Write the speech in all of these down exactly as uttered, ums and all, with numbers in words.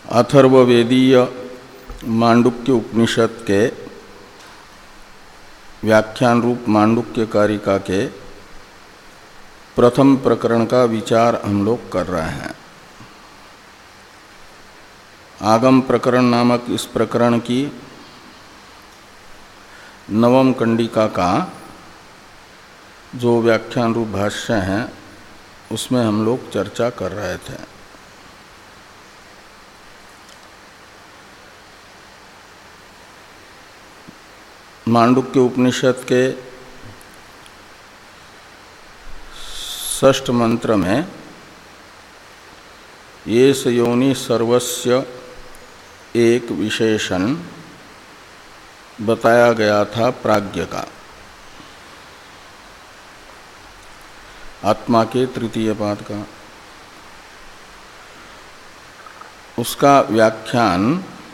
अथर्ववेदीय मांडुक्य उपनिषद के व्याख्यान रूप मांडुक्य कारिका के प्रथम प्रकरण का विचार हम लोग कर रहे हैं। आगम प्रकरण नामक इस प्रकरण की नवम कंडिका का जो व्याख्यान रूप भाष्य है उसमें हम लोग चर्चा कर रहे थे। मांडुक्य उपनिषद के षष्ठ मंत्र में ये स योनि सर्वस्य एक विशेषण बताया गया था प्राज्ञ का, आत्मा के तृतीय पाद का। उसका व्याख्यान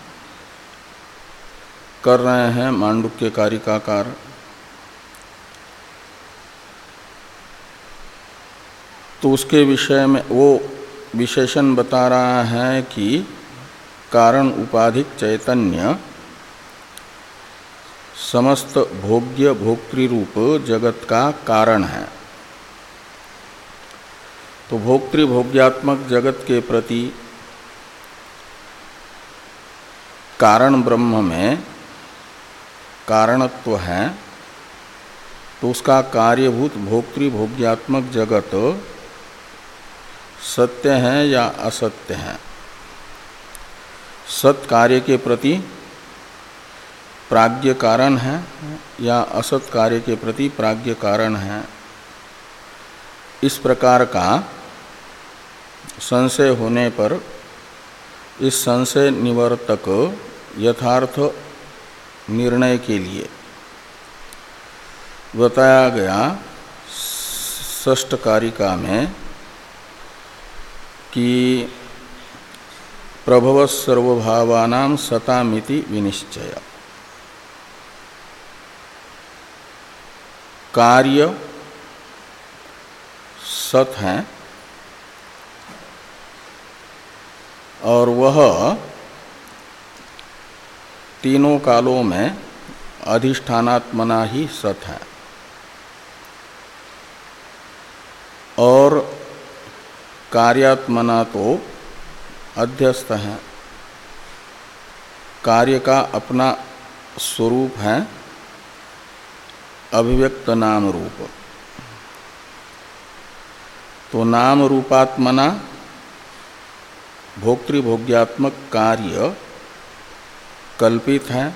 कर रहे हैं मांडुक्य कारिकाकार। तो उसके विषय में वो विशेषण बता रहा है कि कारण उपाधिक चैतन्य समस्त भोग्य भोक्तृरूप जगत का कारण है। तो भोक्तृभोग्यात्मक जगत के प्रति कारण ब्रह्म में कारणत्व है, तो उसका कार्यभूत भोक्तृभोग्यात्मक जगत सत्य है या असत्य है। सत कार्य के प्रति प्राज्ञ कारण है या असत कार्य के प्रति प्राज्ञ कारण है। इस प्रकार का संशय होने पर इस संशय निवर्तक यथार्थ निर्णय के लिए बताया गया षष्ठ कारिका में कि प्रभव सर्वभावानां सतामिति विनिश्चय। कार्य सत है और वह तीनों कालों में अधिष्ठानात्मना ही सत है, और कार्यात्मना तो अध्यस्त है। कार्य का अपना स्वरूप है अभिव्यक्त नाम रूप। तो नाम रूपात्मना भोक्तृभोग्यात्मक कार्य कल्पित है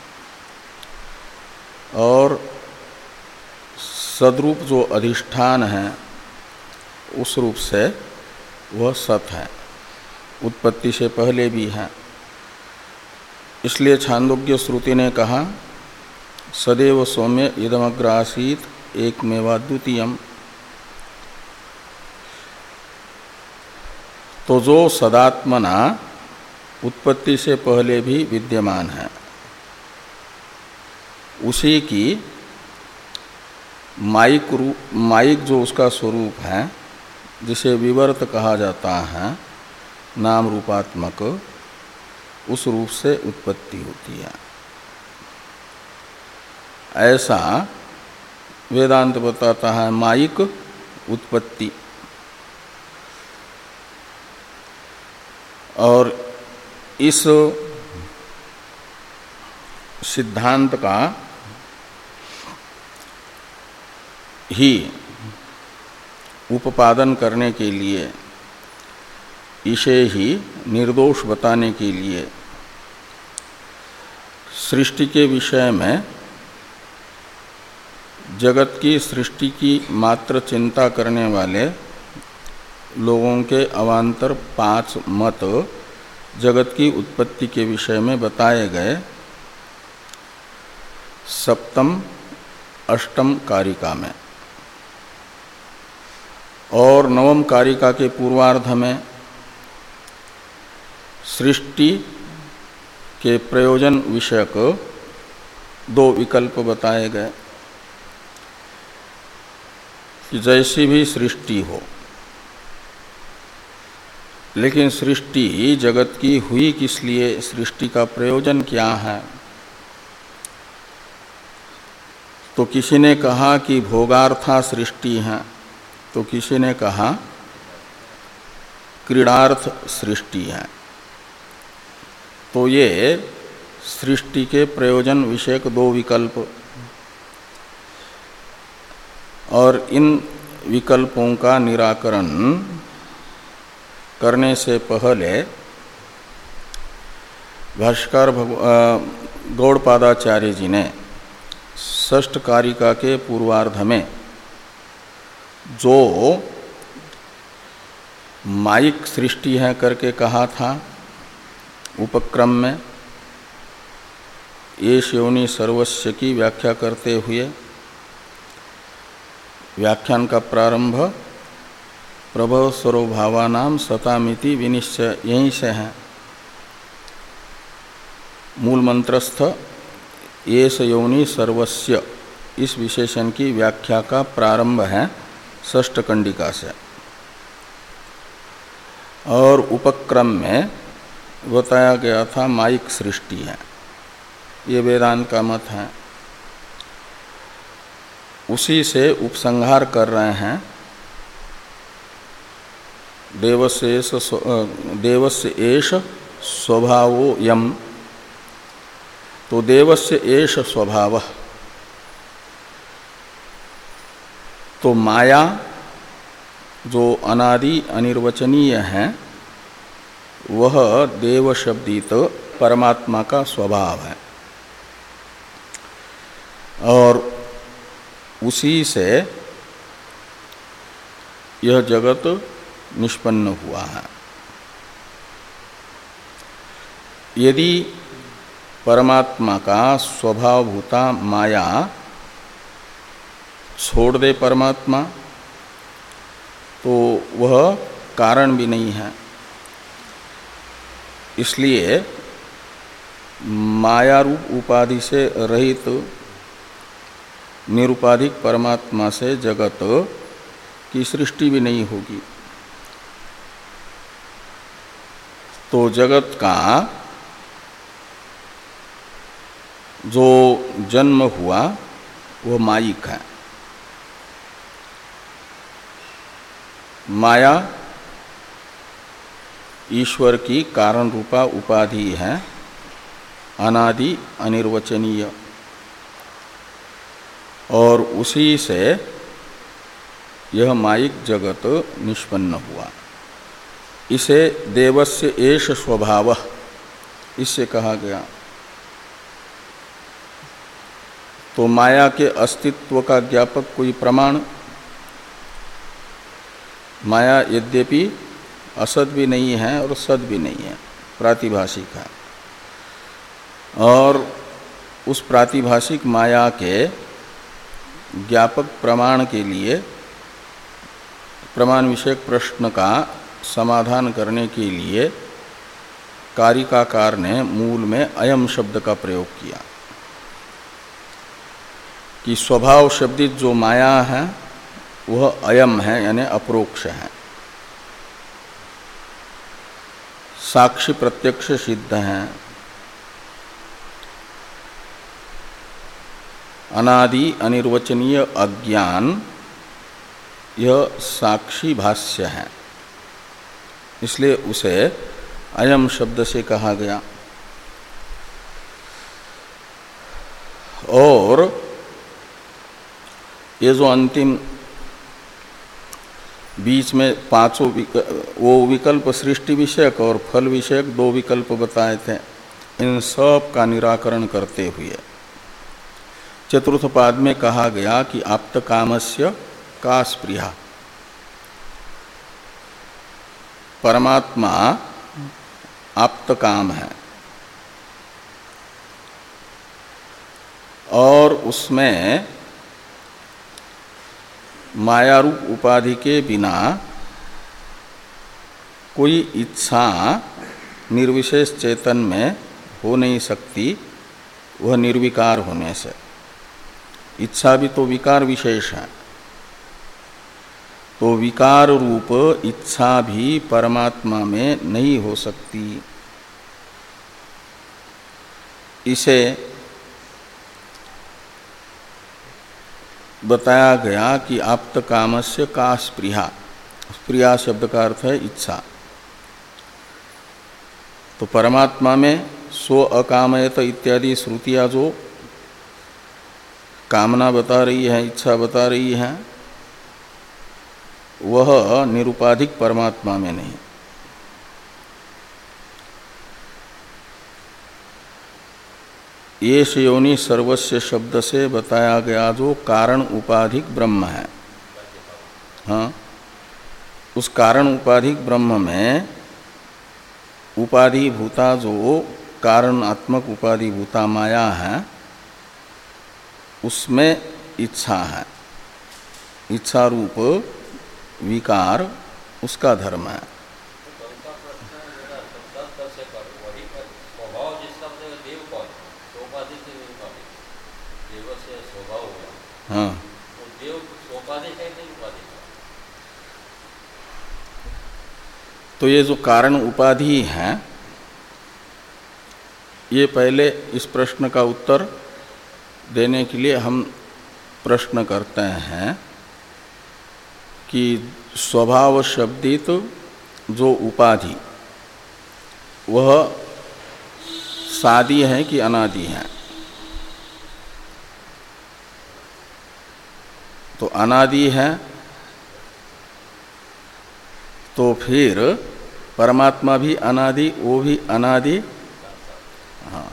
और सद्रूप जो अधिष्ठान है उस रूप से वह सत है, उत्पत्ति से पहले भी है। इसलिए छांदोग्य श्रुति ने कहा सदैव सौम्य इदमग्र आसीत् एकमेवाद्वितीयम्। तो जो सदात्मना उत्पत्ति से पहले भी विद्यमान है, उसी की माइक रूप माइक जो उसका स्वरूप है, जिसे विवर्त कहा जाता है नाम रूपात्मक, उस रूप से उत्पत्ति होती है। ऐसा वेदांत बताता है माइक उत्पत्ति। और इस सिद्धांत का ही उपादन करने के लिए, इसे ही निर्दोष बताने के लिए सृष्टि के विषय में जगत की सृष्टि की मात्र चिंता करने वाले लोगों के अवान्तर पांच मत जगत की उत्पत्ति के विषय में बताए गए सप्तम अष्टम कारिका में। और नवम कारिका के पूर्वार्ध में सृष्टि के प्रयोजन विषयक दो विकल्प बताए गए कि जैसी भी सृष्टि हो, लेकिन सृष्टि जगत की हुई किस लिए, सृष्टि का प्रयोजन क्या है? तो किसी ने कहा कि भोगार्था सृष्टि है, तो किसी ने कहा क्रीडार्थ सृष्टि है। तो ये सृष्टि के प्रयोजन विषयक दो विकल्प, और इन विकल्पों का निराकरण करने से पहले भाष्कर गौड़पादाचार्य जी ने षष्ठ कारिका के पूर्वार्ध में जो मायिक सृष्टि है करके कहा था उपक्रम में, एष योनि सर्वस्य की व्याख्या करते हुए व्याख्यान का प्रारंभ प्रभव स्वरूभावानाम सतामिति विनिश्चय यहीं से है। मूल मंत्रस्थ एष योनि सर्वस्य इस विशेषण की व्याख्या का प्रारंभ है षष्ठ कंडिका से, और उपक्रम में बताया गया था मायिक सृष्टि है, ये वेदांत का मत है। उसी से उपसंहार कर रहे हैं देवस्य देवस्य एष स्वभावो यम। तो देवस्य एष स्वभाव, तो माया जो अनादि अनिर्वचनीय है वह देव शब्दित परमात्मा का स्वभाव है, और उसी से यह जगत निष्पन्न हुआ है। यदि परमात्मा का स्वभावभूता माया छोड़ दे परमात्मा, तो वह कारण भी नहीं है। इसलिए माया रूप उपाधि से रहित निरुपाधिक परमात्मा से जगत की सृष्टि भी नहीं होगी। तो जगत का जो जन्म हुआ वह मायिक है। माया ईश्वर की कारण रूपा उपाधि है, अनादि अनिर्वचनीय, और उसी से यह मायिक जगत निष्पन्न हुआ। इसे देवस्य एष स्वभाव इससे कहा गया। तो माया के अस्तित्व का ज्ञापक कोई प्रमाण, माया यद्यपि असत भी नहीं है और सत भी नहीं है, प्रातिभाषिक है, और उस प्रातिभाषिक माया के ज्ञापक प्रमाण के लिए प्रमाण विषयक प्रश्न का समाधान करने के लिए कारिकाकार ने मूल में अयम शब्द का प्रयोग किया कि स्वभाव शब्दित जो माया है वह अयम है, यानी अप्रोक्ष है, साक्षी प्रत्यक्ष सिद्ध है, अनादि अनिर्वचनीय अज्ञान यह साक्षी भाष्य है। इसलिए उसे अयम शब्द से कहा गया। और ये जो अंतिम बीच में पांचों वो विकल्प सृष्टि विषयक और फल विषयक दो विकल्प बताए थे, इन सब का निराकरण करते हुए चतुर्थ पाद में कहा गया कि आप्त कामस्य का स्पृहा, परमात्मा आप्त काम है और उसमें माया रूप उपाधि के बिना कोई इच्छा निर्विशेष चेतन में हो नहीं सकती, वह निर्विकार होने से। इच्छा भी तो विकार विशेष है, तो विकार रूप इच्छा भी परमात्मा में नहीं हो सकती। इसे बताया गया कि आप्त कामस्य का स्पृहा, स्पृहा शब्द का अर्थ है इच्छा। तो परमात्मा में सो अकामयत इत्यादि श्रुतियां जो कामना बता रही है, इच्छा बता रही है, वह निरुपाधिक परमात्मा में नहीं। ये योनि सर्वस्य शब्द से बताया गया जो कारण उपाधिक ब्रह्म है, हाँ, उस कारण उपाधिक ब्रह्म में उपाधि भूता जो कारणात्मक उपाधि भूता माया है, उसमें इच्छा है। इच्छा रूप विकार उसका धर्म है। हाँ, तो ये जो कारण उपाधि है, ये पहले इस प्रश्न का उत्तर देने के लिए हम प्रश्न करते हैं कि स्वभाव शब्दित जो उपाधि वह सादी है कि अनादि है। तो अनादि है तो फिर परमात्मा भी अनादि, वो भी अनादि। हाँ,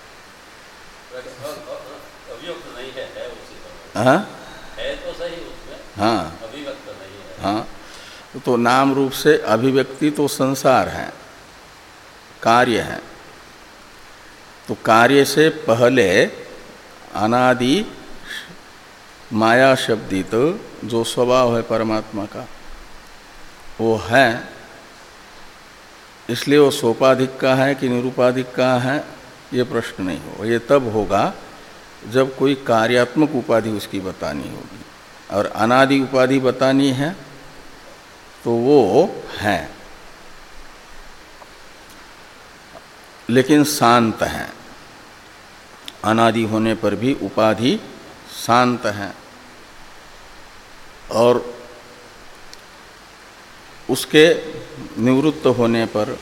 हाँ? है तो सही उसमें, हाँ, अभिव्यक्त नहीं है। हाँ, तो नाम रूप से अभिव्यक्ति तो संसार है, कार्य है। तो कार्य से पहले अनादि माया शब्दित जो स्वभाव है परमात्मा का वो है। इसलिए वो सोपाधिक का है कि निरूपाधिक का है, ये प्रश्न नहीं हो। ये तब होगा जब कोई कार्यात्मक उपाधि उसकी बतानी होगी, और अनादि उपाधि बतानी है तो वो है, लेकिन शांत है। अनादि होने पर भी उपाधि शांत है, और उसके निवृत्त होने पर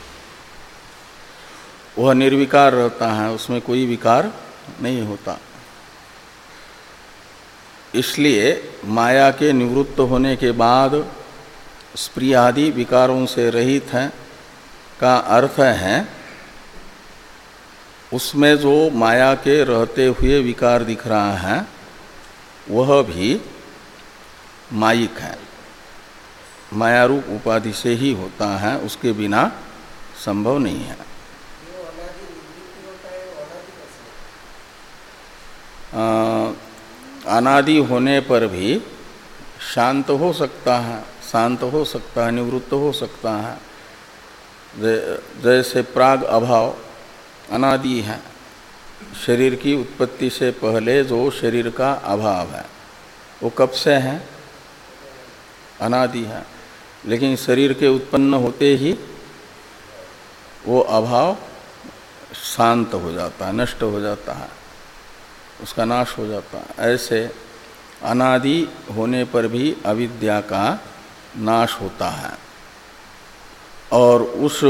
वह निर्विकार रहता है, उसमें कोई विकार नहीं होता। इसलिए माया के निवृत्त होने के बाद स्प्रिय आदि विकारों से रहित है का अर्थ है उसमें जो माया के रहते हुए विकार दिख रहा है वह भी मायिक है, मायारूप उपाधि से ही होता है, उसके बिना संभव नहीं है। अनादि होने पर भी शांत हो सकता है, शांत हो सकता है, निवृत्त हो सकता है। जैसे प्राग अभाव अनादि है, शरीर की उत्पत्ति से पहले जो शरीर का अभाव है वो कब से है? अनादि है। लेकिन शरीर के उत्पन्न होते ही वो अभाव शांत हो जाता है, नष्ट हो जाता है, उसका नाश हो जाता है। ऐसे अनादि होने पर भी अविद्या का नाश होता है, और उस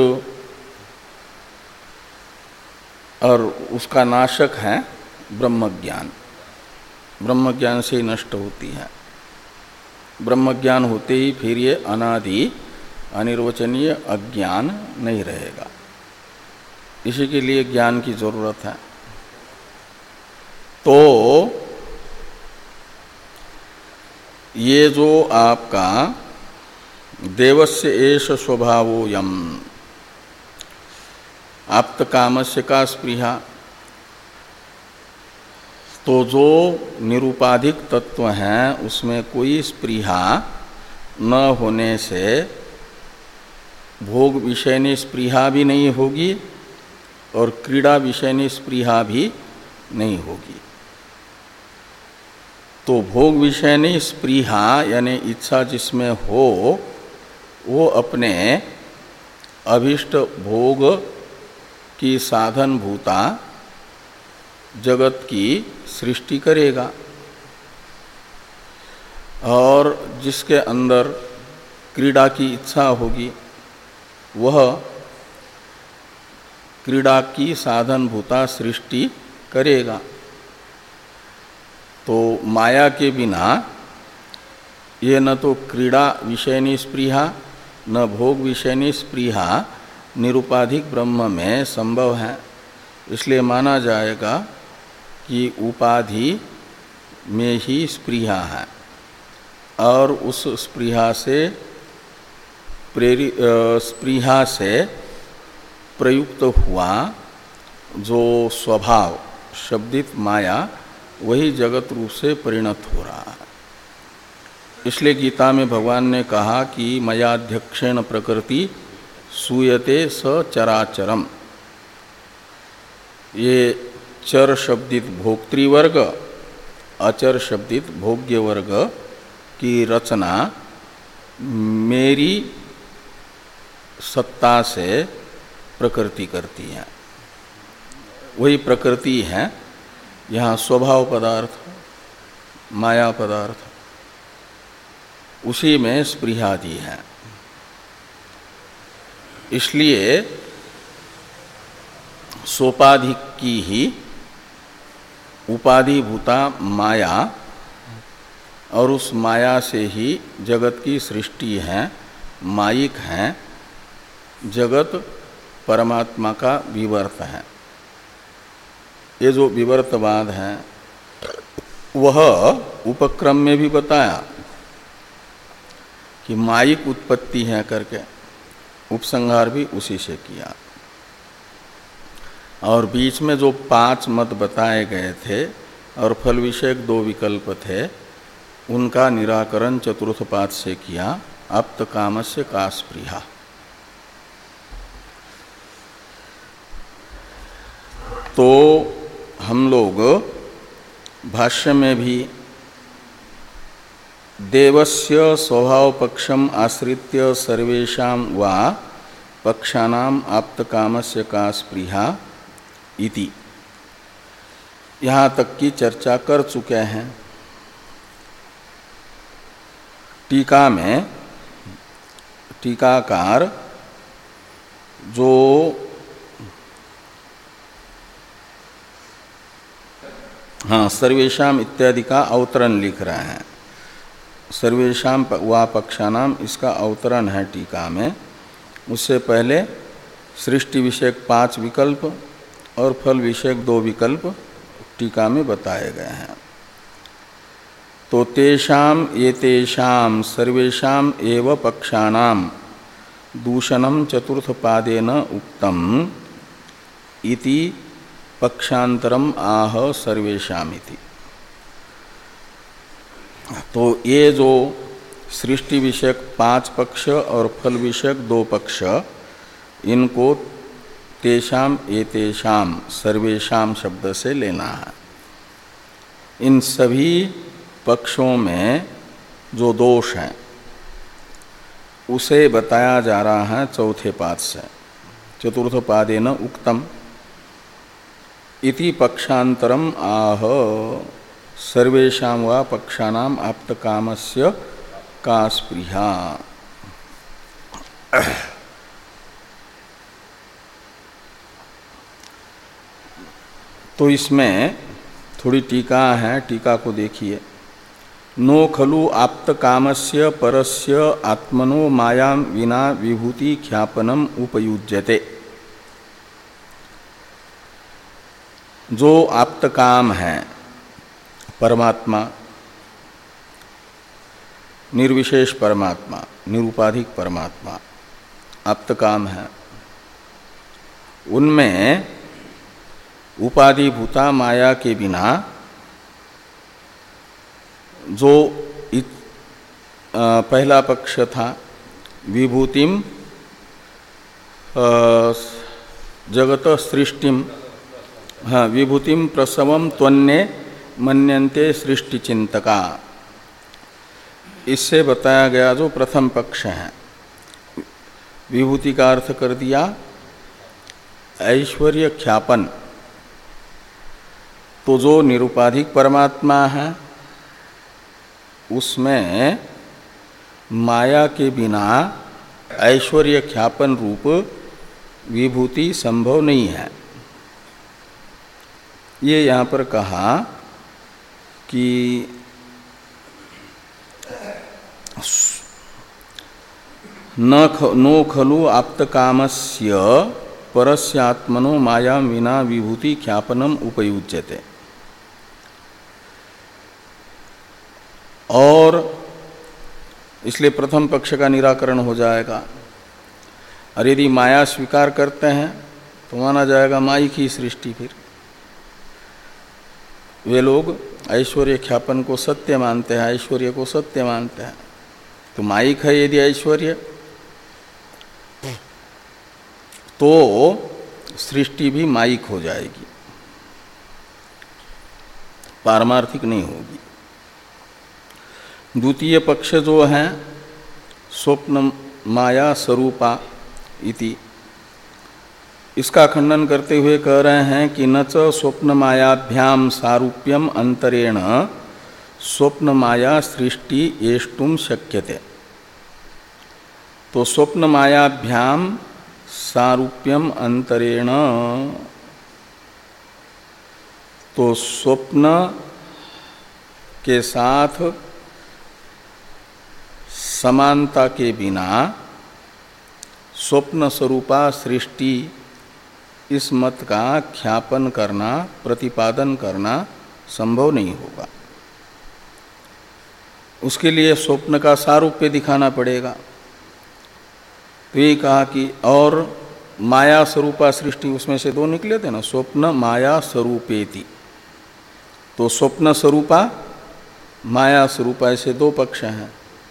और उसका नाशक है ब्रह्मज्ञान। ब्रह्मज्ञान से ही नष्ट होती है। ब्रह्मज्ञान होते ही फिर ये अनादि अनिर्वचनीय अज्ञान नहीं रहेगा। इसी के लिए ज्ञान की जरूरत है। तो ये जो आपका देवस्य एष स्वभावोऽयम् आप्त कामस्य का स्पृहा, तो जो निरुपाधिक तत्व हैं उसमें कोई स्पृहा न होने से भोग विषयनी स्पृहा भी नहीं होगी और क्रीड़ा विषयनी स्पृहा भी नहीं होगी। तो भोग विषयनी स्पृहा यानी इच्छा जिसमें हो वो अपने अभिष्ट भोग की साधन भूता जगत की सृष्टि करेगा, और जिसके अंदर क्रीड़ा की इच्छा होगी वह क्रीड़ा की साधन भूता सृष्टि करेगा। तो माया के बिना ये न तो क्रीड़ा विषयनी स्पृहा न भोग विषयनी स्पृहा निरुपाधिक ब्रह्म में संभव है। इसलिए माना जाएगा कि उपाधि में ही स्पृहा है, और उस स्पृहा से प्रेरित स्पृहा से प्रयुक्त हुआ जो स्वभाव शब्दित माया वही जगत रूप से परिणत हो रहा है। इसलिए गीता में भगवान ने कहा कि मयाध्यक्षेण प्रकृति सूयते स चराचरम। ये चर शब्दित भोक्तृवर्ग अचर शब्दित भोग्य वर्ग की रचना मेरी सत्ता से प्रकृति करती है। वही प्रकृति है यहाँ स्वभाव पदार्थ माया पदार्थ, उसी में स्पृहादि है। इसलिए सोपाधिक की ही उपाधिभूता माया और उस माया से ही जगत की सृष्टि है, मायिक है। जगत परमात्मा का विवर्त है। ये जो विवर्तवाद है वह उपक्रम में भी बताया कि मायिक उत्पत्ति है करके, उपसंहार भी उसी से किया। और बीच में जो पांच मत बताए गए थे और फल विषयक दो विकल्प थे उनका निराकरण चतुर्थ पाद से किया। आप्त कामस्य का स्पृहा। तो हम लोग भाष्य में भी देवस्य स्वभाव पक्षम आश्रित्य सर्वेषां वा पक्षानाम आप्त कामस्य का स्पृहा इति यहाँ तक की चर्चा कर चुके हैं। टीका में टीकाकार जो हाँ सर्वेषाम इत्यादि का अवतरण लिख रहे हैं। सर्वेषाम वा पक्षानाम इसका अवतरण है टीका में। उससे पहले सृष्टि विषयक पांच विकल्प और फल विषयक दो विकल्प टीका में बताए गए हैं। तो तेषाम एतेषाम सर्वेषाम एव पक्षानाम दूषणम चतुर्थ पादेन उक्तम इति पक्षांतरम आह सर्वेषाम इति। तो ये जो सृष्टि विषयक पांच पक्ष और फल विषयक दो पक्ष, इनको तेषाम एतेषाम सर्वेषाम शब्द से लेना है। इन सभी पक्षों में जो दोष हैं उसे बताया जा रहा है चौथे पाद से। चतुर्थ पादेन उक्तम इति पक्षांतरम आह सर्वेषां वा पक्षानाम आप्त कामस्य का स्पृहा। तो इसमें थोड़ी टीका है, टीका को देखिए। नो खलु आप्त कामस्य परस्य आत्मनो मायां विना विभूति ख्यापनम उपयुज्यते। जो आप्त काम है परमात्मा, निर्विशेष परमात्मा, निरुपाधिक परमात्मा आप्त काम है, उनमें उपाधिभूता माया के बिना जो इत, आ, पहला पक्ष था विभूतिम जगत सृष्टिम, हाँ विभूतिम प्रसवम त्वन्ने मन्यन्ते सृष्टि चिंतका, इससे बताया गया जो प्रथम पक्ष है, विभूति का अर्थ कर दिया ऐश्वर्य ख्यापन। तो जो निरुपाधिक परमात्मा है उसमें माया के बिना ऐश्वर्य ख्यापन रूप विभूति संभव नहीं है। ये यहाँ पर कहा कि न ख, नो खलु आप्तकामस्य परस्यात्मनो माया विना विभूति ख्यापनम उपयुज्यते। और इसलिए प्रथम पक्ष का निराकरण हो जाएगा। और यदि माया स्वीकार करते हैं तो माना जाएगा माइक ही सृष्टि। फिर वे लोग ऐश्वर्य ख्यापन को सत्य मानते हैं, ऐश्वर्य को सत्य मानते हैं। तो माइक है यदि ऐश्वर्य तो सृष्टि भी माइक हो जाएगी, पारमार्थिक नहीं होगी। द्वितीय पक्ष जो है स्वप्न माया स्वरूपा इति, इसका खंडन करते हुए कह रहे हैं कि न च स्वप्न मायाभ्याम सारूप्यम अंतरेण स्वप्न माया सृष्टि एष्टुम शक्यते। तो स्वप्न मायाभ्याम सारूप्यम अंतरेण, तो स्वप्न के साथ समानता के बिना स्वप्न स्वरूपा सृष्टि इस मत का ख्यापन करना, प्रतिपादन करना संभव नहीं होगा। उसके लिए स्वप्न का सारूप्य दिखाना पड़ेगा। तो ये कहा कि और माया स्वरूपा सृष्टि, उसमें से दो निकले थे ना, स्वप्न माया स्वरूपेति। तो स्वप्न स्वरूपा माया स्वरूपा, ऐसे दो पक्ष हैं।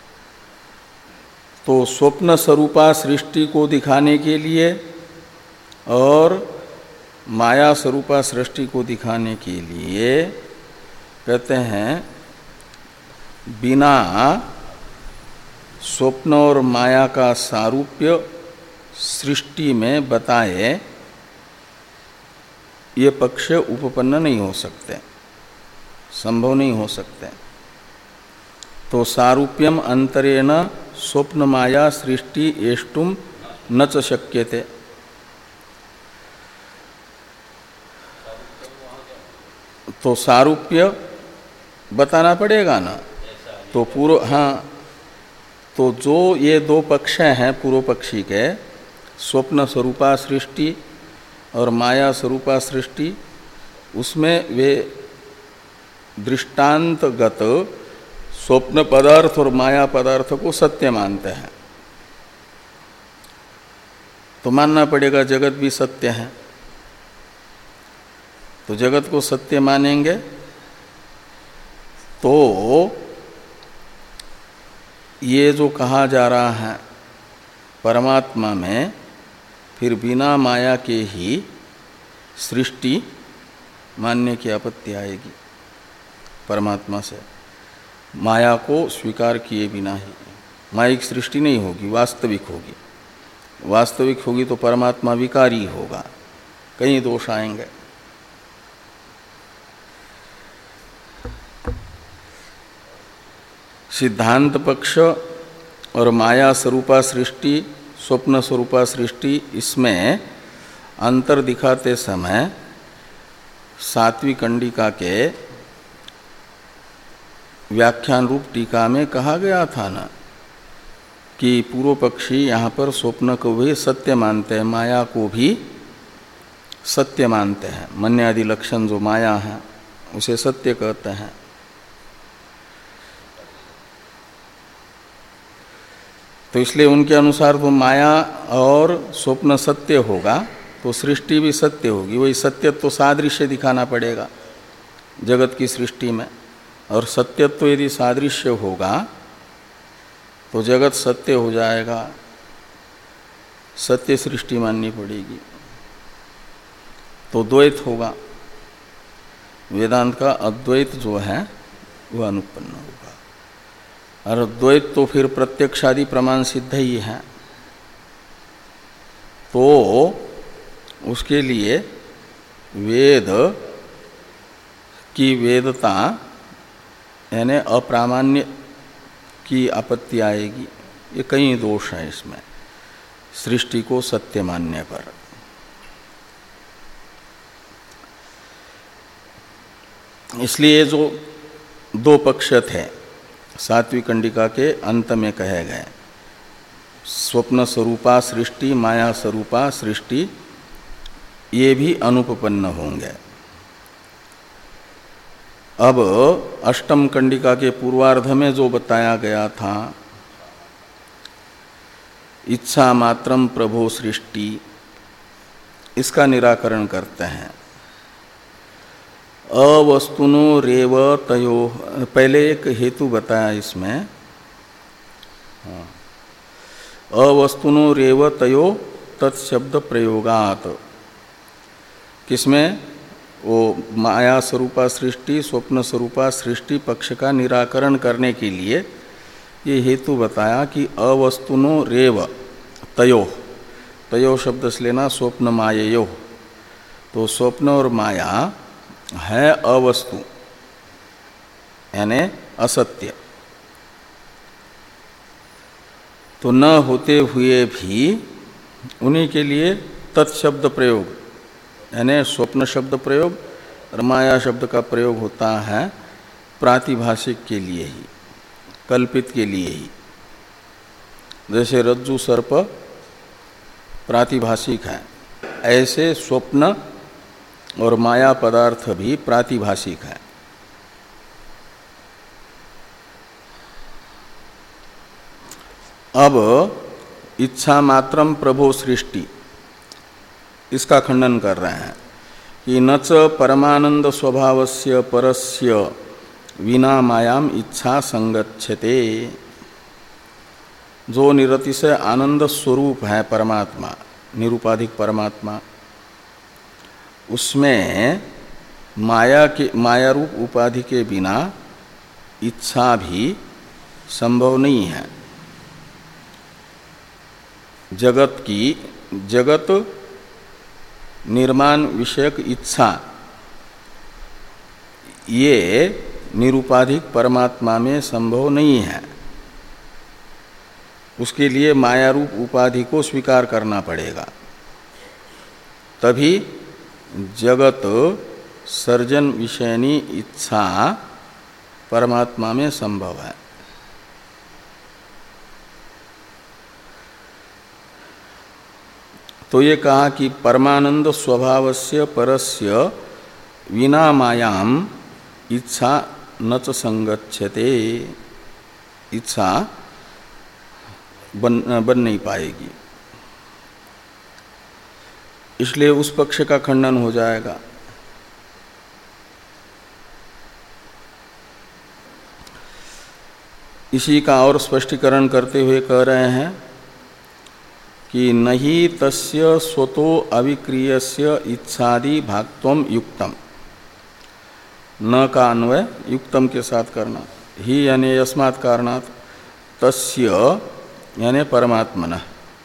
तो स्वप्न स्वरूपा सृष्टि को दिखाने के लिए और माया स्वरूपा सृष्टि को दिखाने के लिए कहते हैं बिना स्वप्न और माया का सारूप्य सृष्टि में बताए ये पक्ष उपपन्न नहीं हो सकते, संभव नहीं हो सकते। तो सारूप्यम अंतरेण स्वप्न माया सृष्टि एष्टुम न च शक्यते। तो सारूप्य बताना पड़ेगा ना। तो पूर्व हाँ, तो जो ये दो पक्ष हैं पूर्व पक्षी के, स्वप्न स्वरूपा सृष्टि और माया स्वरूपा सृष्टि, उसमें वे दृष्टांतगत स्वप्न पदार्थ और माया पदार्थ को सत्य मानते हैं। तो मानना पड़ेगा जगत भी सत्य है। तो जगत को सत्य मानेंगे तो ये जो कहा जा रहा है परमात्मा में फिर बिना माया के ही सृष्टि मानने की आपत्ति आएगी। परमात्मा से माया को स्वीकार किए बिना ही मायिक सृष्टि नहीं होगी, वास्तविक होगी। वास्तविक होगी तो परमात्मा विकारी होगा, कई दोष आएंगे। सिद्धांत पक्ष और माया स्वरूपा सृष्टि, स्वप्न स्वरूपा सृष्टि, इसमें अंतर दिखाते समय सातवीं कंडिका के व्याख्यान रूप टीका में कहा गया था ना कि पूर्व पक्षी यहाँ पर स्वप्न को भी सत्य मानते हैं, माया को भी सत्य मानते हैं। मन्यादि लक्षण जो माया है उसे सत्य कहते हैं। तो इसलिए उनके अनुसार तो माया और स्वप्न सत्य होगा तो सृष्टि भी सत्य होगी। वही सत्यत्व तो सादृश्य दिखाना पड़ेगा जगत की सृष्टि में। और सत्यत्व तो यदि सादृश्य होगा तो जगत सत्य हो जाएगा, सत्य सृष्टि माननी पड़ेगी, तो द्वैत होगा। वेदांत का अद्वैत जो है वह अनुपन्न होगा। और अद्वैत तो फिर प्रत्यक्षादि प्रमाण सिद्ध ही है, तो उसके लिए वेद की वेदता यानी अप्रामाण्य की आपत्ति आएगी। ये कई दोष हैं इसमें, सृष्टि को सत्य मानने पर। इसलिए जो दो पक्ष थे सात्विक कंडिका के अंत में कहे गए, स्वप्न स्वरूपा सृष्टि, माया स्वरूपा सृष्टि, ये भी अनुपपन्न होंगे। अब अष्टम कंडिका के पूर्वार्ध में जो बताया गया था, इच्छा मात्रम प्रभो सृष्टि, इसका निराकरण करते हैं। अवस्तुनो रेव तयो, पहले एक हेतु बताया इसमें, अवस्तुनो रेव तयो तत्शब्द प्रयोगात, किसमें? वो माया स्वरूपा सृष्टि, स्वप्न स्वरूपा सृष्टि पक्ष का निराकरण करने के लिए ये हेतु बताया कि अवस्तुनो रेव तयो, तयो शब्द से लेना स्वप्न माययो, तो स्वप्न और माया है अवस्तु यानी असत्य, तो न होते हुए भी उन्हीं के लिए तत्शब्द प्रयोग यानी स्वप्न शब्द प्रयोग और माया शब्द का प्रयोग होता है प्रातिभाषिक के लिए ही, कल्पित के लिए ही। जैसे रज्जु सर्प प्रातिभाषिक है, ऐसे स्वप्न और माया पदार्थ भी प्रातिभाषिक है। अब इच्छा मात्रम प्रभो सृष्टि, इसका खंडन कर रहे हैं कि न च परमानंद स्वभावस्य परस्य विना मायाम इच्छा संगच्छते। जो निरतिशय आनंद स्वरूप है परमात्मा, निरुपाधिक परमात्मा, उसमें माया के माया रूप उपाधि के बिना इच्छा भी संभव नहीं है। जगत की जगत निर्माण विषयक इच्छा ये निरुपाधिक परमात्मा में संभव नहीं है। उसके लिए माया रूप उपाधि को स्वीकार करना पड़ेगा, तभी जगत सर्जन विषयनी इच्छा परमात्मा में संभव है। तो ये कहा कि परमानंद स्वभावस्य परस्य विना मायाम इच्छा न च संगच्छते, इच्छा बन बन नहीं पाएगी। इसलिए उस पक्ष का खंडन हो जाएगा। इसी का और स्पष्टीकरण करते हुए कह रहे हैं कि नहीं तस्य स्वतो अविक्रियस्य इच्छादि भागत्वम युक्तम, न का अन्वय युक्तम के साथ करना, ही यानी यस्मात् कारणात्, तस्य यानी परमात्मन,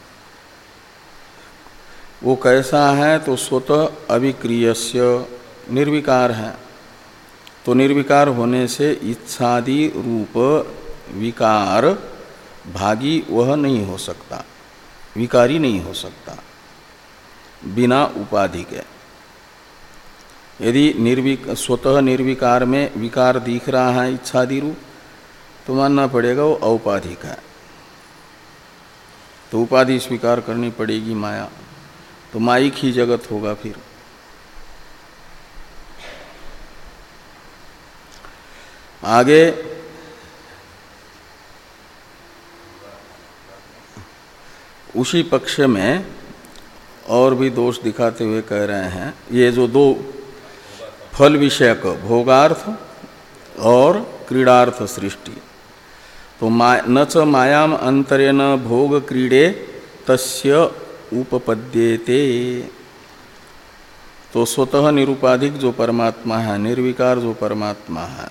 वो कैसा है? तो स्वतः अविक्रियस्य, निर्विकार है। तो निर्विकार होने से इच्छादि रूप विकार भागी वह नहीं हो सकता, विकारी नहीं हो सकता बिना उपाधि के। यदि निर्विक स्वतः निर्विकार में विकार दिख रहा है इच्छादि रूप, तो मानना पड़ेगा वो औपाधिक है, तो उपाधि स्वीकार करनी पड़ेगी माया, तो माइक ही जगत होगा। फिर आगे उसी पक्ष में और भी दोष दिखाते हुए कह रहे हैं, ये जो दो फल विषयक भोगार्थ और क्रीडार्थ सृष्टि, तो न च मायाम अंतरेण भोग क्रीडे तस्य उपपद्येते, तो स्वतः निरुपाधिक जो परमात्मा है, निर्विकार जो परमात्मा है,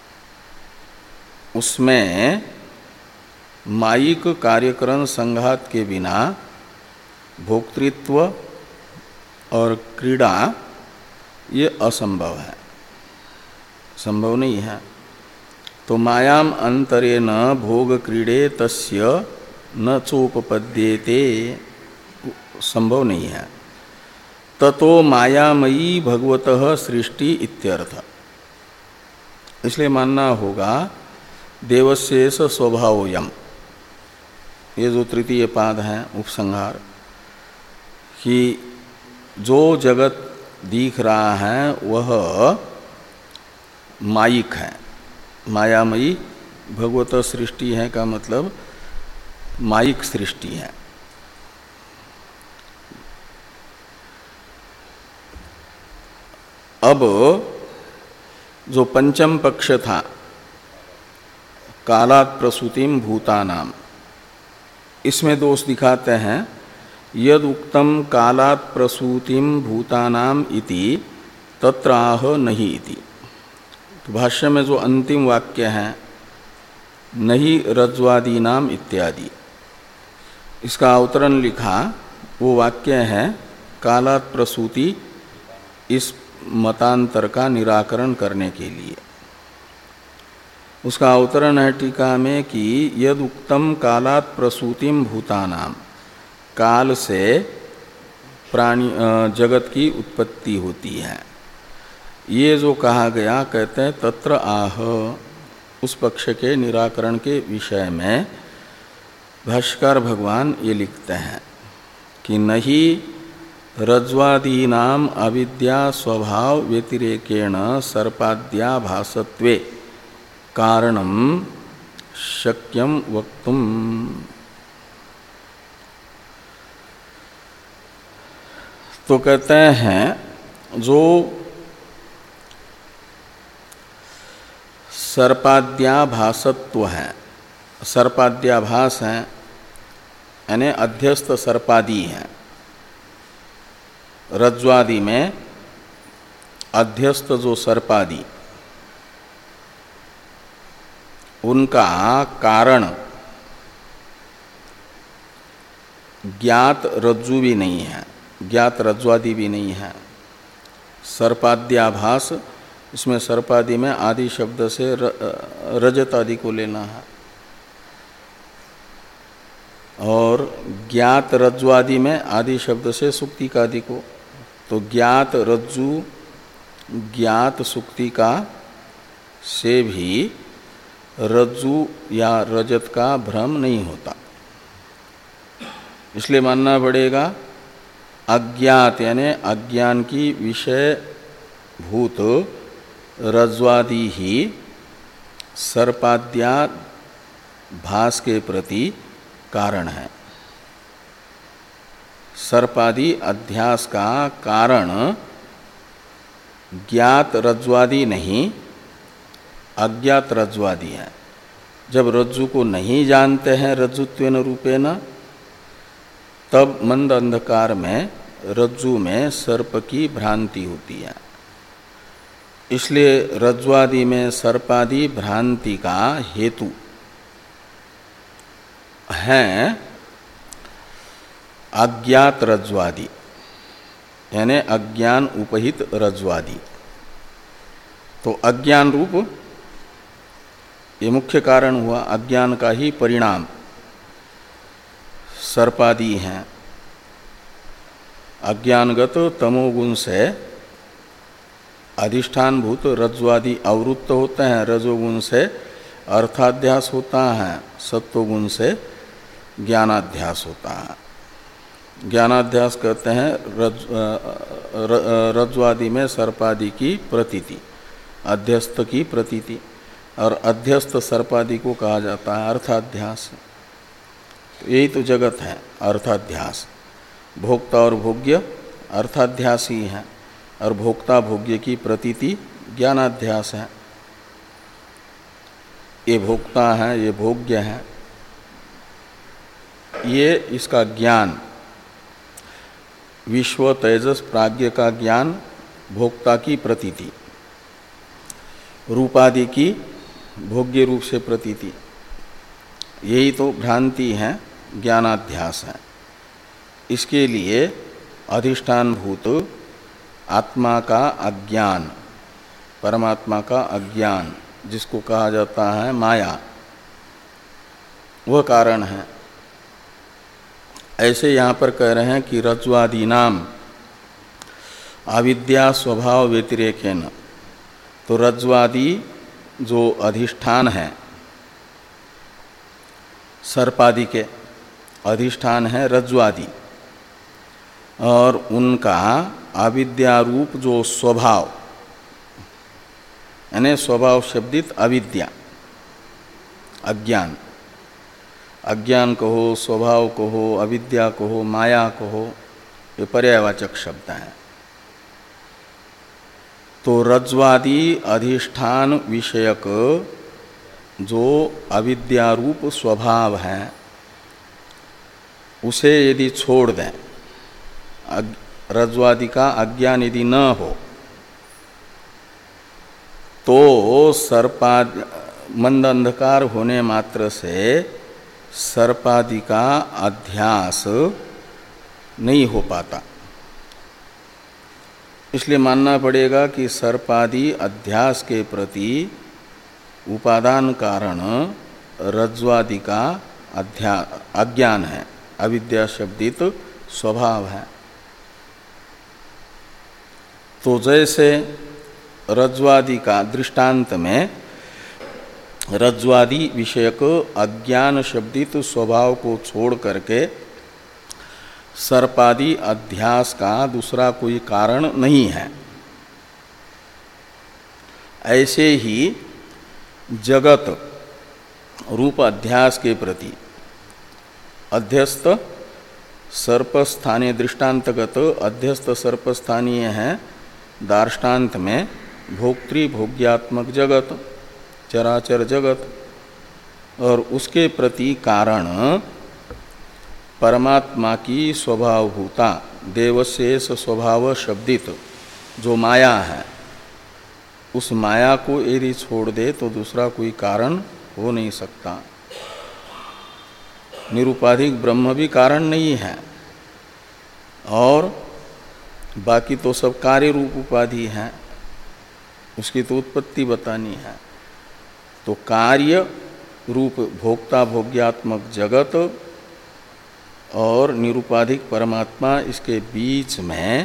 उसमें मायिक कार्यकरण संघात के बिना भोक्तृत्व और क्रीड़ा ये असंभव है, संभव नहीं है। तो मायाम अंतरे न भोग क्रीडे तस्य न चोपपद्येते, संभव नहीं है। ततो मायामयी भगवतः सृष्टि इत्यर्थ। इसलिए मानना होगा देवस्येष स्वभावोयम, ये जो तृतीय पाद है उपसंहार, कि जो जगत दिख रहा है वह मायिक है, मायामयी भगवत सृष्टि है का मतलब मायिक सृष्टि है। अब जो पंचम पक्ष था कालात् प्रसूतिम भूतानाम, इसमें दोष दिखाते हैं यद उक्तम कालात् प्रसूतिम भूतानाम इति तत्र आह नहीं इति। तो भाष्य में जो अंतिम वाक्य है नहीं रज्ज्वादीनाम इत्यादि, इसका अवतरण लिखा, वो वाक्य है कालात् प्रसूति इस मतांतर का निराकरण करने के लिए। उसका अवतरण है टीका में कि यद उक्तम कालात् प्रसूतिम भूतानाम, काल से प्राणी जगत की उत्पत्ति होती है, ये जो कहा गया, कहते हैं तत्र आह, उस पक्ष के निराकरण के विषय में भाष्यकार भगवान ये लिखते हैं कि नहीं रज्ज्वादीनाम अविद्या स्वभाव व्यतिरेकेण सर्पाद्या भासत्वे कारणम शक्यम वक्तुम। तो कहते हैं जो सर्पाद्याभासत्व है, सर्पाद्याभास है यानी अध्यस्त सर्पादि है। रज्ज्वादि में अध्यस्त जो सर्पादि, उनका कारण ज्ञात रज्जु भी नहीं है, ज्ञात रज्ज्वादि भी नहीं है। सर्पाद्याभास, इसमें सर्पादि में आदि शब्द से रजत आदि को लेना है, और ज्ञात रज्ज्वादि में आदि शब्द से सुक्तिकादि को। तो ज्ञात रज्जु ज्ञात सुक्तिका से भी रज्जु या रजत का भ्रम नहीं होता। इसलिए मानना पड़ेगा अज्ञात यानी अज्ञान की विषय भूत रज्ज्वादि ही सर्पाद्या भास के प्रति कारण है। सर्पादि अध्यास का कारण ज्ञात रज्ज्वादि नहीं, अज्ञात रज्ज्वादि है। जब रज्जु को नहीं जानते हैं रज्जुत्वेन रूपेण, तब मंद अंधकार में रज्जु में सर्प की भ्रांति होती है। इसलिए रज्ज्वादि में सर्पादि भ्रांति का हेतु है अज्ञात रज्ज्वादि यानी अज्ञान उपहित रज्ज्वादि। तो अज्ञान रूप ये मुख्य कारण हुआ, अज्ञान का ही परिणाम सर्पादि हैं। अज्ञानगत तमोगुण से अधिष्ठान भूत रज्ज्वादि आवृत्त होते हैं, रजोगुण से अर्थाध्यास होता है, सत्वगुण से ज्ञानाध्यास होता है। ज्ञानाध्यास कहते हैं रज, रज्ज्वादि में सर्पादि की प्रतीति, अध्यस्त की प्रतीति, और अध्यस्त सर्पादि को कहा जाता है अर्थाध्यास। तो यही तो जगत है, अर्थाध्यास। भोक्ता और भोग्य अर्थाध्यास ही है, और भोक्ता भोग्य की प्रतीति ज्ञानाध्यास है। ये भोक्ता है, ये भोग्य है, ये इसका ज्ञान विश्व तेजस प्राज्ञ का ज्ञान, भोक्ता की प्रतीति, रूपादि की भोग्य रूप से प्रतीति, यही तो भ्रांति है, ज्ञानाध्यास है। इसके लिए अधिष्ठान भूत आत्मा का अज्ञान, परमात्मा का अज्ञान, जिसको कहा जाता है माया, वह कारण है। ऐसे यहाँ पर कह रहे हैं कि रज्ज्वादी नाम अविद्या स्वभाव व्यतिरेकेन, तो रज्ज्वादी जो अधिष्ठान है, सर्पादि के अधिष्ठान है रज्ज्वादी, और उनका अविद्यारूप जो स्वभाव, यानी स्वभाव शब्दित अविद्या, अज्ञान, अज्ञान कहो, स्वभाव कहो, अविद्या कहो, माया कहो, ये पर्यायवाचक शब्द हैं। तो रज्ज्वादी अधिष्ठान विषयक जो अविद्यारूप स्वभाव है, उसे यदि छोड़ दें, रज्ज्वादी का अज्ञान यदि न हो, तो सर्पाद मंद अंधकार होने मात्र से सर्पादि का अध्यास नहीं हो पाता। इसलिए मानना पड़ेगा कि सर्पादि अध्यास के प्रति उपादान कारण रज्ज्वादि का अध्या अज्ञान है, अविद्या शब्दित स्वभाव है। तो जैसे रज्ज्वादि का दृष्टांत में रज्ज्वादि विषयक अज्ञान शब्दित स्वभाव को छोड़ करके सर्पादि अध्यास का दूसरा कोई कारण नहीं है, ऐसे ही जगत रूप अध्यास के प्रति अध्यस्त सर्पस्थानीय, दृष्टांतगत अध्यस्त सर्पस्थानीय है दार्ष्टान्त में भोक्तृ भोग्यात्मक जगत, चराचर जगत, और उसके प्रति कारण परमात्मा की स्वभावभूता देवशेष स्वभाव शब्दित जो माया है, उस माया को यदि छोड़ दे तो दूसरा कोई कारण हो नहीं सकता। निरुपाधिक ब्रह्म भी कारण नहीं है, और बाकी तो सब कार्य रूप उपाधि है, उसकी तो उत्पत्ति बतानी है। तो कार्य रूप भोक्ता भोग्यात्मक जगत और निरुपाधिक परमात्मा, इसके बीच में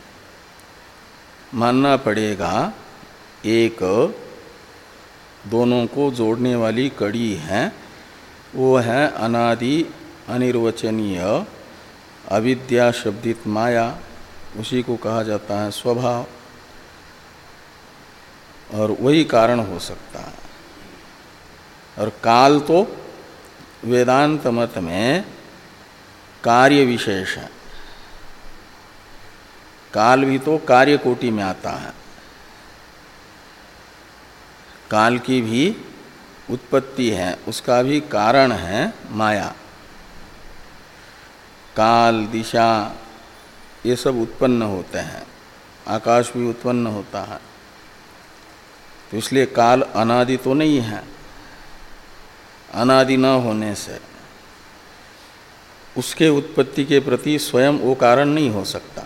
मानना पड़ेगा एक दोनों को जोड़ने वाली कड़ी है, वो है अनादि अनिर्वचनीय अविद्या शब्दित माया, उसी को कहा जाता है स्वभाव, और वही कारण हो सकता है। और काल तो वेदांत मत में कार्य विशेष है, काल भी तो कार्य कोटि में आता है। काल की भी उत्पत्ति है, उसका भी कारण है माया। काल, दिशा, ये सब उत्पन्न होते हैं, आकाश भी उत्पन्न होता है। तो इसलिए काल अनादि तो नहीं है, अनादि न होने से उसके उत्पत्ति के प्रति स्वयं वो कारण नहीं हो सकता।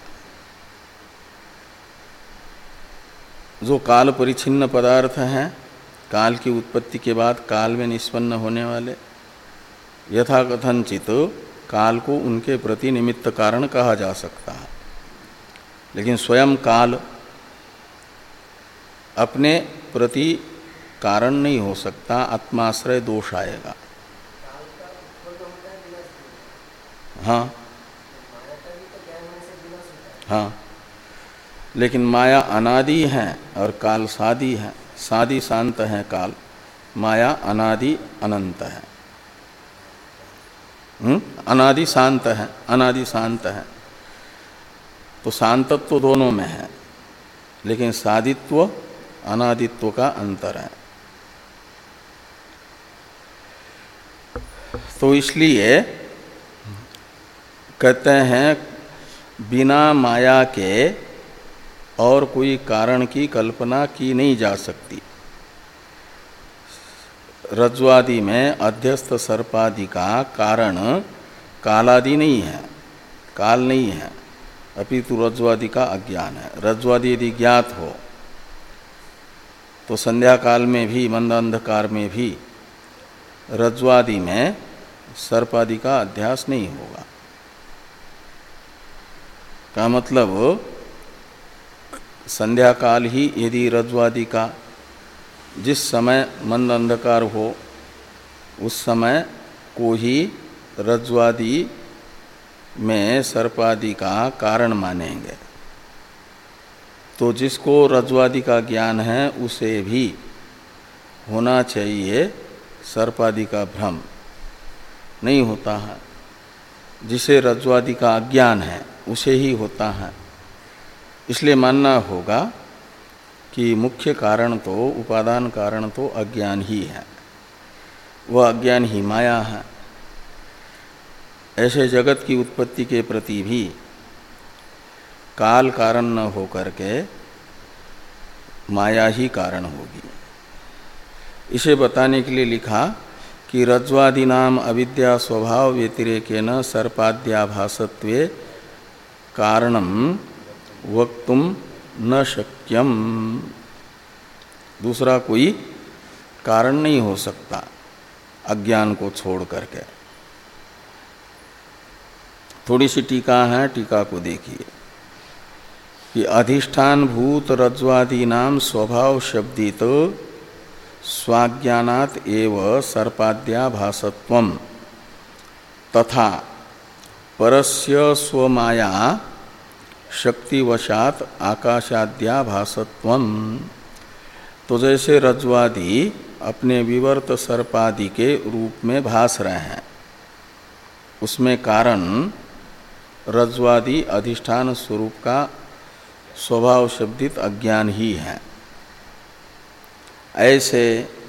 जो काल परिच्छिन्न पदार्थ हैं, काल की उत्पत्ति के बाद काल में निष्पन्न होने वाले, यथाकथनचित काल को उनके प्रति निमित्त कारण कहा जा सकता है, लेकिन स्वयं काल अपने प्रति कारण नहीं हो सकता, आत्माश्रय दोष आएगा। हाँ हाँ, लेकिन माया अनादि है और काल सादि है। सादि शांत है काल, माया अनादि अनंत है। हम्म अनादि शांत है, अनादि शांत है। तो शांतत्व तो दोनों में है, लेकिन सादित्व अनादित्व का अंतर है। तो इसलिए कहते हैं बिना माया के और कोई कारण की कल्पना की नहीं जा सकती। रज्ज्वादि में अध्यस्त सर्पादि का कारण कालादि नहीं है, काल नहीं है, अपितु रज्ज्वादि का अज्ञान है। रज्ज्वादि यदि ज्ञात हो तो संध्या काल में भी, मंद अंधकार में भी रज्ज्वादि में सर्पादि का अध्यास नहीं होगा। का मतलब संध्या काल ही यदि रज्ज्वादि का, जिस समय मंद अंधकार हो उस समय को ही रज्ज्वादि में सर्पादि का कारण मानेंगे, तो जिसको रज्ज्वादि का ज्ञान है उसे भी होना चाहिए सर्पादि का भ्रम, नहीं होता है। जिसे रज्ज्वादि का अज्ञान है उसे ही होता है। इसलिए मानना होगा कि मुख्य कारण तो, उपादान कारण तो अज्ञान ही है, वह अज्ञान ही माया है। ऐसे जगत की उत्पत्ति के प्रति भी काल कारण न होकर के माया ही कारण होगी। इसे बताने के लिए लिखा कि रज्ज्वादि नाम अविद्या स्वभाव व्यतिरेकेन सर्पाद्याभासत्वे कारणम वक्तुम न शक्यम। दूसरा कोई कारण नहीं हो सकता अज्ञान को छोड़ करके। थोड़ी सी टीका है, टीका को देखिए कि अधिष्ठान भूत रज्ज्वादि नाम स्वभाव शब्दित स्वाज्ञानात् एव सर्पाद्याभासत्वम तथा परस्य स्वमाया शक्तिवशात आकाशाद्याभासत्वम। तो जैसे रज्ज्वादि अपने विवर्त सर्पादि के रूप में भास रहे हैं, उसमें कारण रज्ज्वादि अधिष्ठान स्वरूप का स्वभाव शब्दित अज्ञान ही है। ऐसे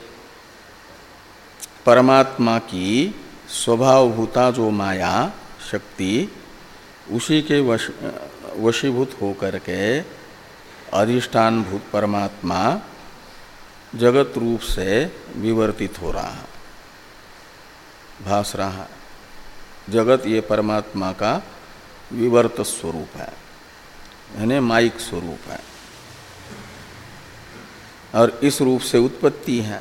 परमात्मा की स्वभावभूता जो माया शक्ति, उसी के वश वशीभूत होकर के अधिष्ठान भूत परमात्मा जगत रूप से विवर्तित हो रहा है, भास रहा है। जगत ये परमात्मा का विवर्त स्वरूप है, यानी माइक स्वरूप है, और इस रूप से उत्पत्ति है।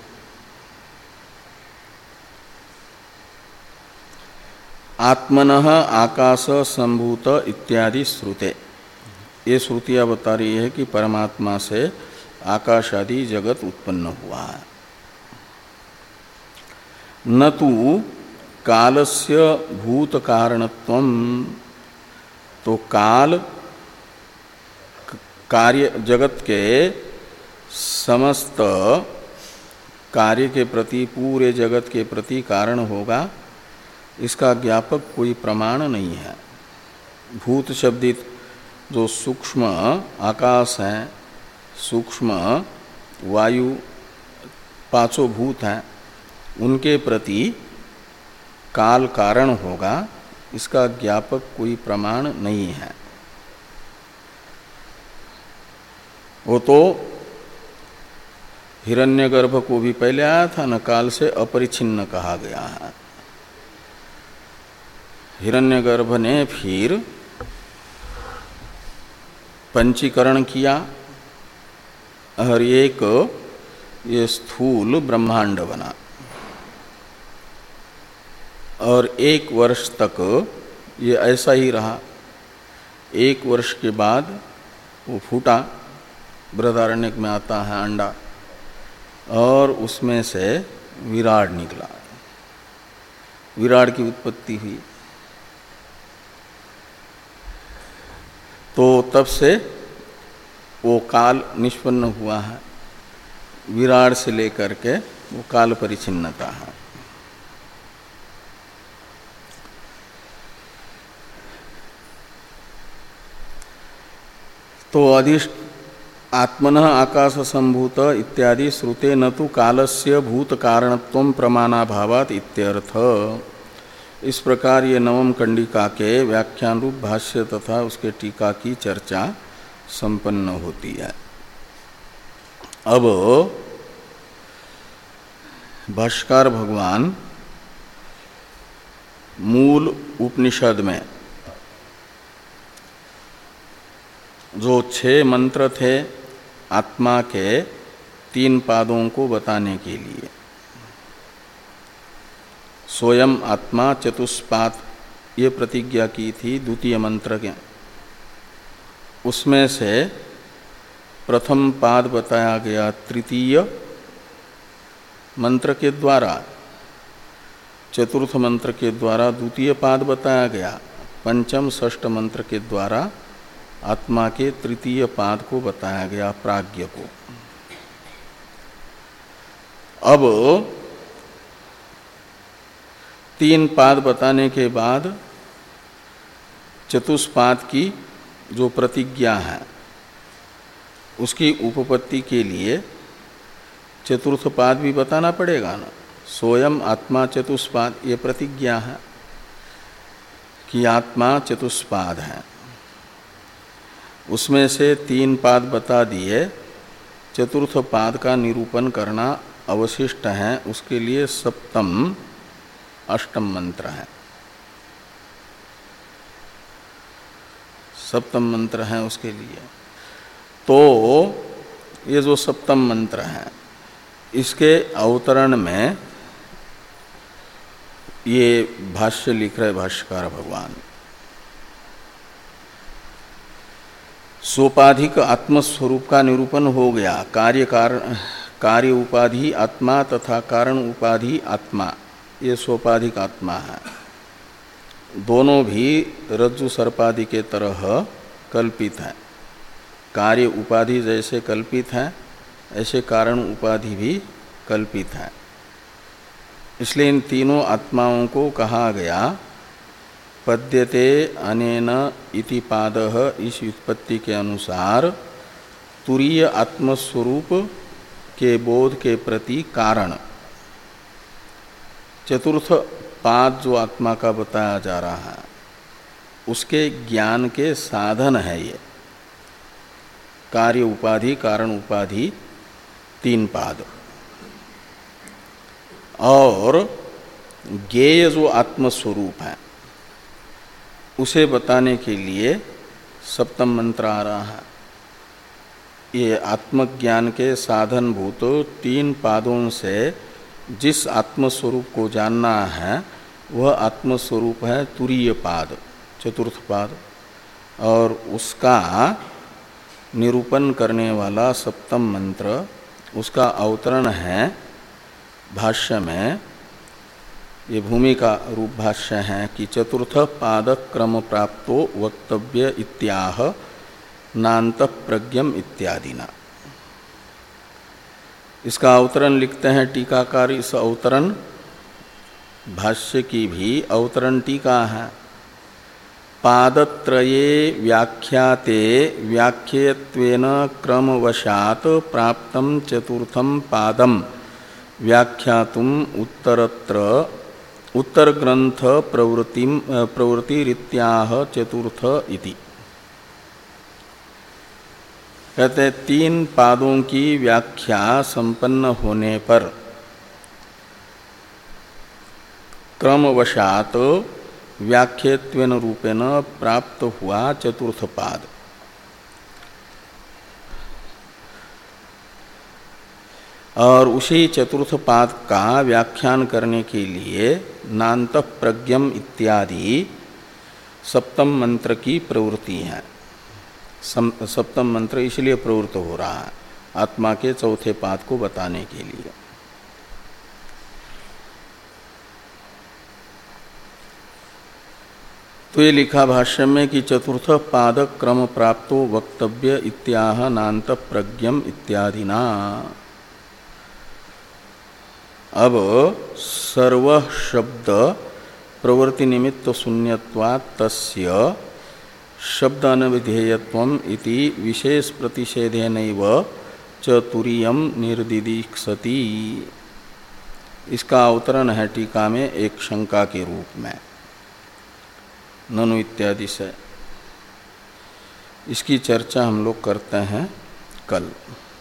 आत्मनः आकाश संभूत इत्यादि श्रुते, ये श्रुतियां बता रही है कि परमात्मा से आकाश आदि जगत उत्पन्न हुआ है। न तो कालस्य भूत कारणत्वम, तो काल कार्य जगत के समस्त कार्य के प्रति, पूरे जगत के प्रति कारण होगा, इसका ज्ञापक कोई प्रमाण नहीं है। भूत शब्दित जो सूक्ष्म आकाश है, सूक्ष्म वायु, पांचों भूत हैं, उनके प्रति काल कारण होगा, इसका ज्ञापक कोई प्रमाण नहीं है। वो तो हिरण्यगर्भ को भी पहले आया था न, काल से अपरिच्छिन्न कहा गया है। हिरण्यगर्भ ने फिर पंचीकरण किया और एक ये स्थूल ब्रह्मांड बना, और एक वर्ष तक ये ऐसा ही रहा। एक वर्ष के बाद वो फूटा, बृहदारण्यक में आता है अंडा, और उसमें से विराट निकला, विराट की उत्पत्ति हुई। तो तब से वो काल निष्पन्न हुआ है, विराट से लेकर के वो काल परिच्छिन्नता है। तो अधिष्ठ आत्मनः आकाश संभूत इत्यादि श्रुते न तो कालस्य भूत कारणत्वं प्रमाणाभावात् इत्यर्थ। इस प्रकार ये नवम कंडिका के व्याख्यान रूप भाष्य तथा उसके टीका की चर्चा संपन्न होती है। अब भाष्यकार भगवान मूल उपनिषद में जो छह मंत्र थे आत्मा के तीन पादों को बताने के लिए, स्वयं आत्मा चतुष्पाद ये प्रतिज्ञा की थी द्वितीय मंत्र के, उसमें से प्रथम पाद बताया गया तृतीय मंत्र के द्वारा, चतुर्थ मंत्र के द्वारा द्वितीय पाद बताया गया, पंचम षष्ठ मंत्र के द्वारा आत्मा के तृतीय पाद को बताया गया प्राज्ञ को। अब तीन पाद बताने के बाद चतुष्पाद की जो प्रतिज्ञा है उसकी उपपत्ति के लिए चतुर्थ पाद भी बताना पड़ेगा ना। स्वयं आत्मा चतुष्पाद ये प्रतिज्ञा है कि आत्मा चतुष्पाद है, उसमें से तीन पाद बता दिए, चतुर्थ पाद का निरूपण करना अवशिष्ट है, उसके लिए सप्तम अष्टम मंत्र है, सप्तम मंत्र है उसके लिए। तो ये जो सप्तम मंत्र है इसके अवतरण में ये भाष्य लिख रहे भाष्यकार भगवान, सोपाधिक आत्मस्वरूप का निरूपण हो गया, कार्य कारण कार्य उपाधि आत्मा तथा कारण उपाधि आत्मा, ये सोपाधिक आत्मा है। दोनों भी रज्जु सर्पादि के तरह कल्पित है, कार्य उपाधि जैसे कल्पित है ऐसे कारण उपाधि भी कल्पित है। इसलिए इन तीनों आत्माओं को कहा गया पद्यते अनेन इति पादः, इस व्युत्पत्ति के अनुसार तुरीय आत्मस्वरूप के बोध के प्रति कारण। चतुर्थ पाद जो आत्मा का बताया जा रहा है उसके ज्ञान के साधन है ये कार्य उपाधि कारण उपाधि तीन पाद, और ज्ञेय जो आत्मस्वरूप है उसे बताने के लिए सप्तम मंत्र आ रहा है। ये आत्मज्ञान के साधनभूत तीन पादों से जिस आत्मस्वरूप को जानना है वह आत्मस्वरूप है तुरीय पाद, चतुर्थ पाद, और उसका निरूपण करने वाला सप्तम मंत्र, उसका अवतरण है भाष्य में। ये भूमि का रूप भाष्य है कि चतुर्थ पाद क्रम प्राप्तो वक्तव्य इत्याह नान्त प्रज्ञम इत्यादिना। इसका अवतरण लिखते हैं टीकाकार, इस अवतरण भाष्य की भी अवतरण टीका है। पादत्रये व्याख्याते व्याख्यत्वेन क्रमवशात् प्राप्तं चतुर्थं पादं व्याख्यातुम उत्तरत्र उत्तर ग्रंथ प्रवृत्ति प्रवृत्तिरित्याह चतुर्थ इति। कहते तीन पादों की व्याख्या संपन्न होने पर क्रमवशात व्याख्यत्वेन रूपेण प्राप्त हुआ चतुर्थ पाद। और उसी चतुर्थ पाद का व्याख्यान करने के लिए नान्त प्रज्ञम इत्यादि सप्तम मंत्र की प्रवृत्ति है। सप्तम मंत्र इसलिए प्रवृत्त हो रहा है आत्मा के चौथे पाद को बताने के लिए। तो ये लिखा भाष्य में कि चतुर्थ पाद क्रम प्राप्तो वक्तव्य इत्याह नान्त प्रज्ञम इत्यादिना। अब सर्व शब्द प्रवृत्ति निमित्त शून्यत्वात् तस्य शब्द अनविधेयत्वम इति विशेष प्रतिषेधेनैव च तुरीयम निर्दिदीक्षति। इसका अवतरण है टीका में एक शंका के रूप में। ननु इत्यादि से। इसकी चर्चा हम लोग करते हैं कल।